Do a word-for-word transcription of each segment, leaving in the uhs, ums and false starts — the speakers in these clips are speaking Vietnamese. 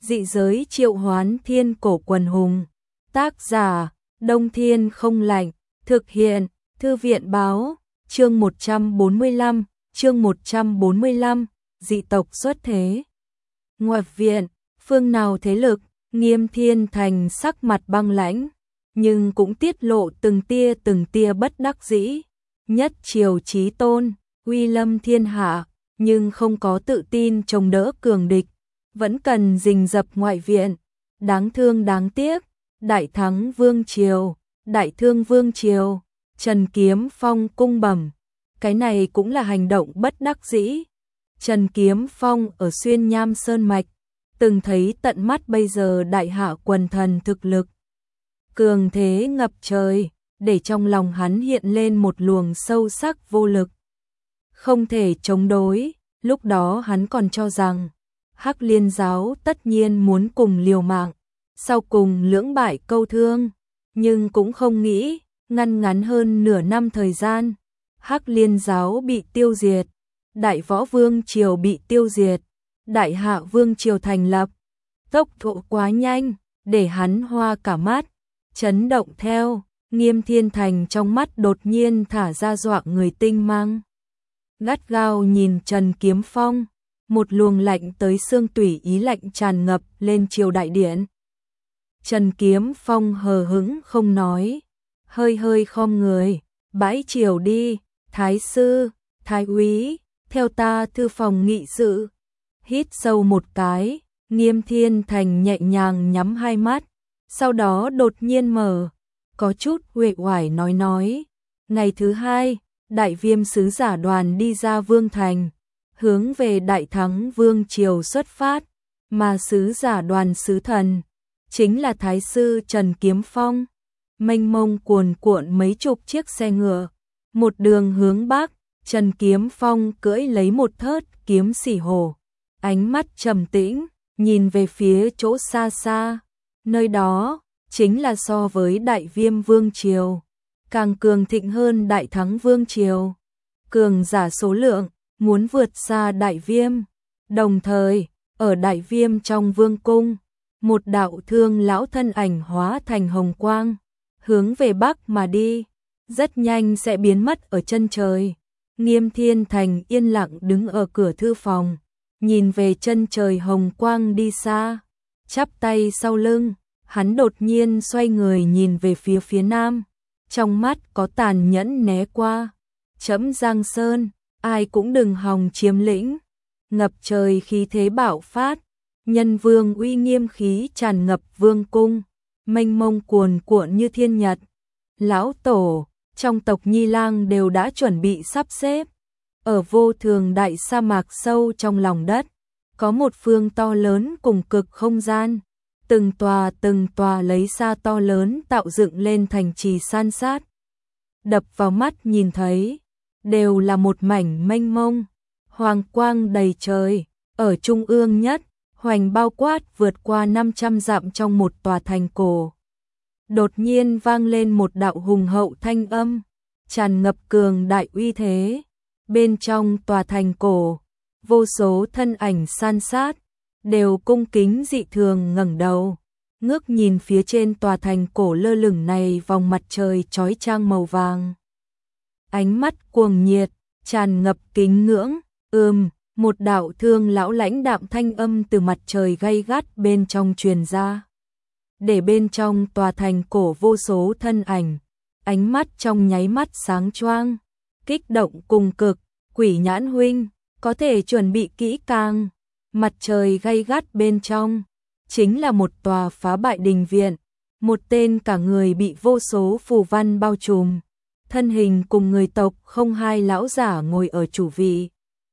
Dị giới triệu hoán thiên cổ quần hùng. Tác giả, Đông Thiên Không Lạnh. Thực hiện, Thư viện Báo. Chương một trăm bốn mươi lăm, chương một trăm bốn mươi lăm, dị tộc xuất thế. Ngoại viện, phương nào thế lực, Nghiêm Thiên Thành sắc mặt băng lãnh, nhưng cũng tiết lộ từng tia từng tia bất đắc dĩ. Nhất triều chí tôn, uy lâm thiên hạ, nhưng không có tự tin chống đỡ cường địch, vẫn cần rình rập ngoại viện. Đáng thương đáng tiếc, đại thắng vương triều, đại thương vương triều, Trần Kiếm Phong cung bẩm. Cái này cũng là hành động bất đắc dĩ. Trần Kiếm Phong ở Xuyên Nham Sơn Mạch, từng thấy tận mắt bây giờ đại hạ quần thần thực lực cường thế ngập trời, để trong lòng hắn hiện lên một luồng sâu sắc vô lực, không thể chống đối. Lúc đó hắn còn cho rằng Hắc Liên giáo tất nhiên muốn cùng liều mạng, sau cùng lưỡng bại câu thương, nhưng cũng không nghĩ, ngăn ngắn hơn nửa năm thời gian, Hắc Liên giáo bị tiêu diệt, Đại Võ Vương triều bị tiêu diệt, Đại Hạ Vương triều thành lập. Tốc độ quá nhanh, để hắn hoa cả mắt, chấn động theo. Nghiêm Thiên Thành trong mắt đột nhiên thả ra dọa người tinh mang, gắt gao nhìn Trần Kiếm Phong, một luồng lạnh tới xương tủy ý lạnh tràn ngập lên triều đại điện. Trần Kiếm Phong hờ hững không nói, hơi hơi khom người, bãi triều đi, thái sư, thái úy, theo ta thư phòng nghị sự. Hít sâu một cái, Nghiêm Thiên Thành nhẹ nhàng nhắm hai mắt, sau đó đột nhiên mở, có chút uể oải nói nói. Ngày thứ hai, Đại Viêm sứ giả đoàn đi ra Vương Thành, hướng về Đại Thắng Vương triều xuất phát, mà sứ giả đoàn sứ thần chính là thái sư Trần Kiếm Phong. Mênh mông cuồn cuộn mấy chục chiếc xe ngựa, một đường hướng bắc. Trần Kiếm Phong cưỡi lấy một thớt kiếm xỉ hổ, ánh mắt trầm tĩnh, nhìn về phía chỗ xa xa, nơi đó chính là so với Đại Viêm Vương triều càng cường thịnh hơn Đại Thắng Vương triều, cường giả số lượng muốn vượt xa Đại Viêm. Đồng thời, ở Đại Viêm trong vương cung, một đạo thương lão thân ảnh hóa thành hồng quang, hướng về bắc mà đi, rất nhanh sẽ biến mất ở chân trời. Nghiêm Thiên Thành yên lặng đứng ở cửa thư phòng, nhìn về chân trời hồng quang đi xa, chắp tay sau lưng, hắn đột nhiên xoay người nhìn về phía phía nam, trong mắt có tàn nhẫn né qua. Trẫm Giang Sơn, ai cũng đừng hòng chiếm lĩnh. Ngập trời khí thế bạo phát, nhân vương uy nghiêm khí tràn ngập vương cung, mênh mông cuồn cuộn như thiên nhật. Lão tổ trong tộc Nhi Lang đều đã chuẩn bị sắp xếp. Ở vô thường đại sa mạc sâu trong lòng đất, có một phương to lớn cùng cực không gian, từng tòa từng tòa lấy xa to lớn tạo dựng lên thành trì san sát. Đập vào mắt nhìn thấy, đều là một mảnh mênh mông, hoàng quang đầy trời, ở trung ương nhất, hoành bao quát vượt qua năm trăm dặm trong một tòa thành cổ. Đột nhiên vang lên một đạo hùng hậu thanh âm, tràn ngập cường đại uy thế. Bên trong tòa thành cổ, vô số thân ảnh san sát, đều cung kính dị thường ngẩng đầu, ngước nhìn phía trên tòa thành cổ lơ lửng này vòng mặt trời chói chang màu vàng. Ánh mắt cuồng nhiệt, tràn ngập kính ngưỡng. Ừm, một đạo thương lão lãnh đạm thanh âm từ mặt trời gay gắt bên trong truyền ra. Để bên trong tòa thành cổ vô số thân ảnh, ánh mắt trong nháy mắt sáng choang, kích động cùng cực. Quỷ Nhãn huynh, có thể chuẩn bị kỹ càng. Mặt trời gay gắt bên trong, chính là một tòa phá bại đình viện, một tên cả người bị vô số phù văn bao trùm, thân hình cùng người tộc không hai lão giả ngồi ở chủ vị.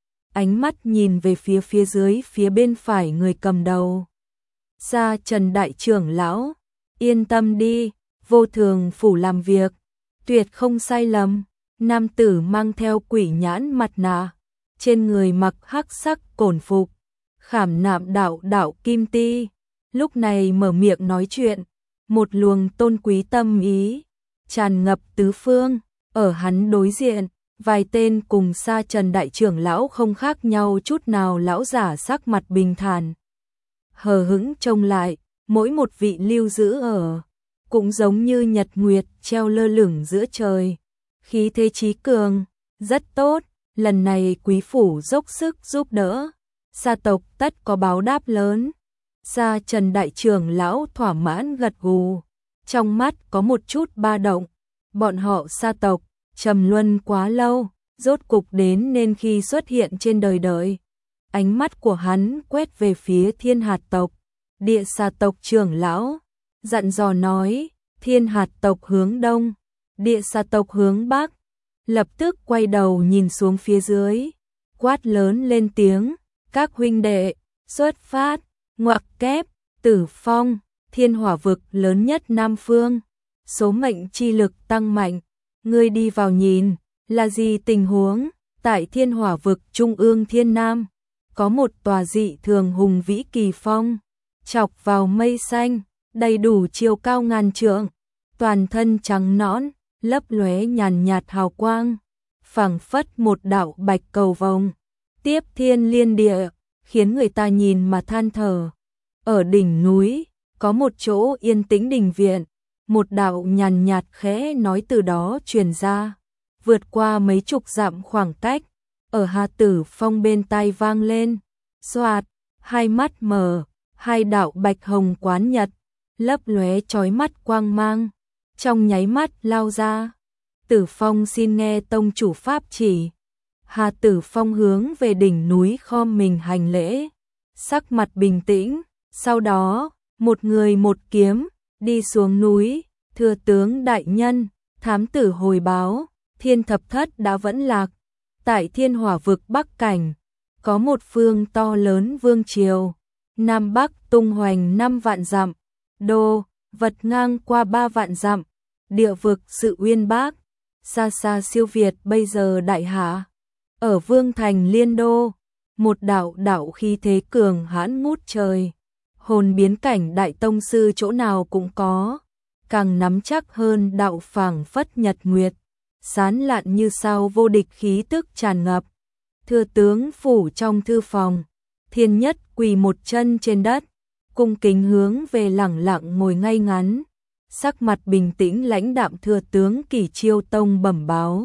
Ánh mắt nhìn về phía phía dưới phía bên phải người cầm đầu. Sa Trần đại trưởng lão, yên tâm đi, vô thường phủ làm việc, tuyệt không sai lầm. Nam tử mang theo quỷ nhãn mặt nạ, trên người mặc hắc sắc cổn phục, khảm nạm đạo đạo kim ti, lúc này mở miệng nói chuyện, một luồng tôn quý tâm ý tràn ngập tứ phương. Ở hắn đối diện, vài tên cùng Sa Trần đại trưởng lão không khác nhau chút nào lão giả sắc mặt bình thản. hờ hững trông lại, mỗi một vị lưu giữ ở, cũng giống như nhật nguyệt treo lơ lửng giữa trời. Khí thế chí cường, rất tốt, lần này quý phủ dốc sức giúp đỡ, gia tộc tất có báo đáp lớn. Gia Trần đại trưởng lão thỏa mãn gật gù, trong mắt có một chút ba động, bọn họ gia tộc, trầm luân quá lâu, rốt cục đến nên khi xuất hiện trên đời đời. Ánh mắt của hắn quét về phía Thiên Hạt tộc, Địa Xà tộc trưởng lão, dặn dò nói, Thiên Hạt tộc hướng đông, Địa Xà tộc hướng bắc, lập tức quay đầu nhìn xuống phía dưới, quát lớn lên tiếng, các huynh đệ, xuất phát, ngoặc kép, Tử Phong, thiên hỏa vực lớn nhất Nam Phương, số mệnh chi lực tăng mạnh, ngươi đi vào nhìn, là gì tình huống, tại thiên hỏa vực trung ương thiên nam, có một tòa dị thường hùng vĩ kỳ phong, chọc vào mây xanh, đầy đủ chiều cao ngàn trượng, toàn thân trắng nõn, lấp lóe nhàn nhạt hào quang, phảng phất một đạo bạch cầu vồng, tiếp thiên liên địa, khiến người ta nhìn mà than thở. Ở đỉnh núi, có một chỗ yên tĩnh đình viện, một đạo nhàn nhạt khẽ nói từ đó truyền ra, vượt qua mấy chục dặm khoảng cách, ở Hà Tử Phong bên tai vang lên, xoạt, hai mắt mở, hai đạo bạch hồng quán nhật, lấp lóe chói mắt quang mang, trong nháy mắt lao ra. Tử Phong xin nghe tông chủ pháp chỉ. Hà Tử Phong hướng về đỉnh núi khom mình hành lễ, sắc mặt bình tĩnh, sau đó, một người một kiếm, đi xuống núi, thưa tướng đại nhân, thám tử hồi báo, Thiên Thập Thất đã vẫn lạc, tại thiên hỏa vực Bắc Cảnh, có một phương to lớn vương triều, Nam Bắc tung hoành năm vạn dặm, đô, vật ngang qua ba vạn dặm, địa vực sự uyên bác, xa xa siêu việt bây giờ đại hạ. Ở Vương Thành Liên Đô, một đạo đạo khí thế cường hãn ngút trời, hồn biến cảnh đại tông sư chỗ nào cũng có, càng nắm chắc hơn đạo phảng phất nhật nguyệt, sán lạn như sao vô địch khí tức tràn ngập. Thưa tướng phủ trong thư phòng, Thiên Nhất quỳ một chân trên đất, cung kính hướng về lẳng lặng ngồi ngay ngắn, sắc mặt bình tĩnh lãnh đạm thưa tướng Kỷ Chiêu Tông bẩm báo.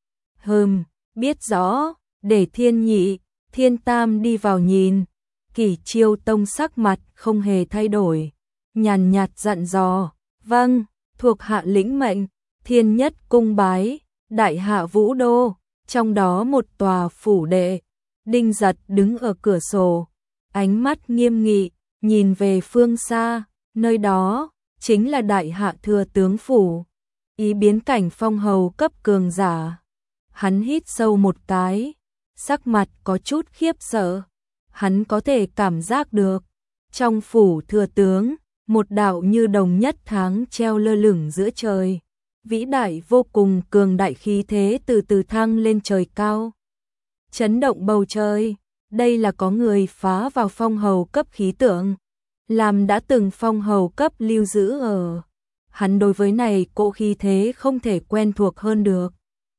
Hừm, biết rõ, để Thiên Nhị, Thiên Tam đi vào nhìn. Kỷ Chiêu Tông sắc mặt không hề thay đổi, nhàn nhạt dặn dò, vâng, thuộc hạ lĩnh mệnh. Thiên Nhất cung bái, đại hạ Vũ Đô, trong đó một tòa phủ đệ, Đinh Giật đứng ở cửa sổ, ánh mắt nghiêm nghị, nhìn về phương xa, nơi đó chính là đại hạ thừa tướng phủ, ý biến cảnh phong hầu cấp cường giả. Hắn hít sâu một cái, sắc mặt có chút khiếp sợ, hắn có thể cảm giác được, trong phủ thừa tướng, một đạo như đồng nhất tháng treo lơ lửng giữa trời, vĩ đại vô cùng cường đại khí thế từ từ thăng lên trời cao, chấn động bầu trời. Đây là có người phá vào phong hầu cấp khí tượng, làm đã từng phong hầu cấp lưu giữ ở. Hắn đối với này cỗ khí thế không thể quen thuộc hơn được.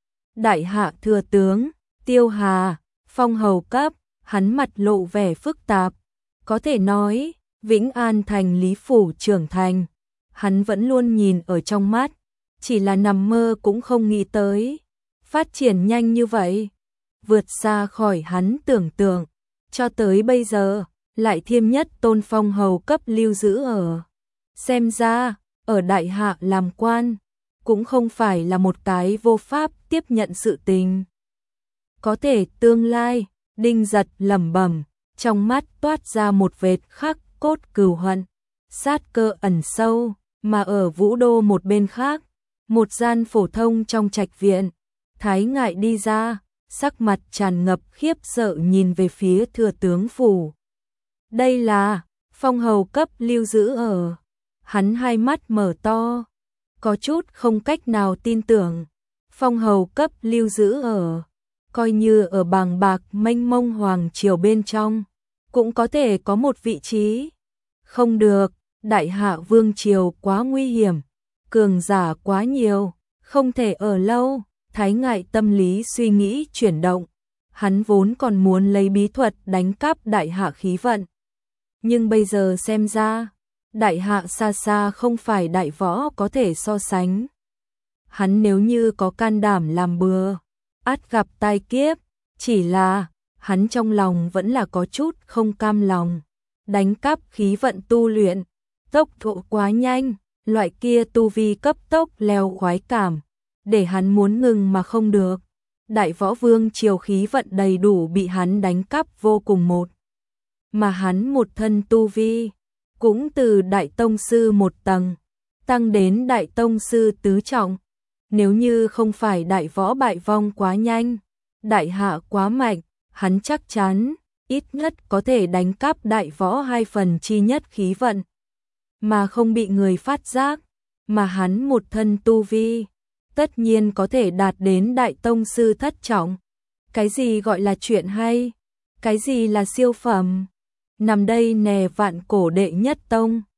Đại hạ thừa tướng, Tiêu Hà, phong hầu cấp, hắn mặt lộ vẻ phức tạp. Có thể nói, Vĩnh An thành Lý Phủ trưởng thành, hắn vẫn luôn nhìn ở trong mắt, chỉ là nằm mơ cũng không nghĩ tới. Phát triển nhanh như vậy, vượt xa khỏi hắn tưởng tượng, cho tới bây giờ, lại thêm nhất tôn phong hầu cấp lưu giữ ở. Xem ra, ở đại hạ làm quan, cũng không phải là một cái vô pháp tiếp nhận sự tình. Có thể tương lai, Đinh Giật lẩm bẩm, trong mắt toát ra một vệt khắc cốt cừu hận, sát cơ ẩn sâu, mà ở Vũ Đô một bên khác, một gian phổ thông trong trạch viện, Thái Ngại đi ra, sắc mặt tràn ngập khiếp sợ nhìn về phía thừa tướng phủ. Đây là phong hầu cấp lưu giữ ở. Hắn hai mắt mở to, có chút không cách nào tin tưởng. Phong hầu cấp lưu giữ ở, coi như ở bàng bạc mênh mông hoàng triều bên trong, cũng có thể có một vị trí. Không được, đại hạ vương triều quá nguy hiểm, cường giả quá nhiều, không thể ở lâu. Thái Ngại tâm lý suy nghĩ chuyển động, hắn vốn còn muốn lấy bí thuật đánh cắp đại hạ khí vận. Nhưng bây giờ xem ra, đại hạ xa xa không phải đại võ có thể so sánh. Hắn nếu như có can đảm làm bừa, ắt gặp tai kiếp, chỉ là hắn trong lòng vẫn là có chút không cam lòng. Đánh cắp khí vận tu luyện, tốc độ quá nhanh, loại kia tu vi cấp tốc leo khoái cảm, để hắn muốn ngừng mà không được. Đại võ vương triều khí vận đầy đủ bị hắn đánh cắp vô cùng một. Mà hắn một thân tu vi, cũng từ đại tông sư một tầng, tăng đến đại tông sư tứ trọng. Nếu như không phải đại võ bại vong quá nhanh, đại hạ quá mạnh, hắn chắc chắn, ít nhất có thể đánh cắp đại võ hai phần chi nhất khí vận. Mà không bị người phát giác, mà hắn một thân tu vi, tất nhiên có thể đạt đến đại tông sư thất trọng. Cái gì gọi là chuyện hay? Cái gì là siêu phẩm? Nằm đây nè vạn cổ đệ nhất tông.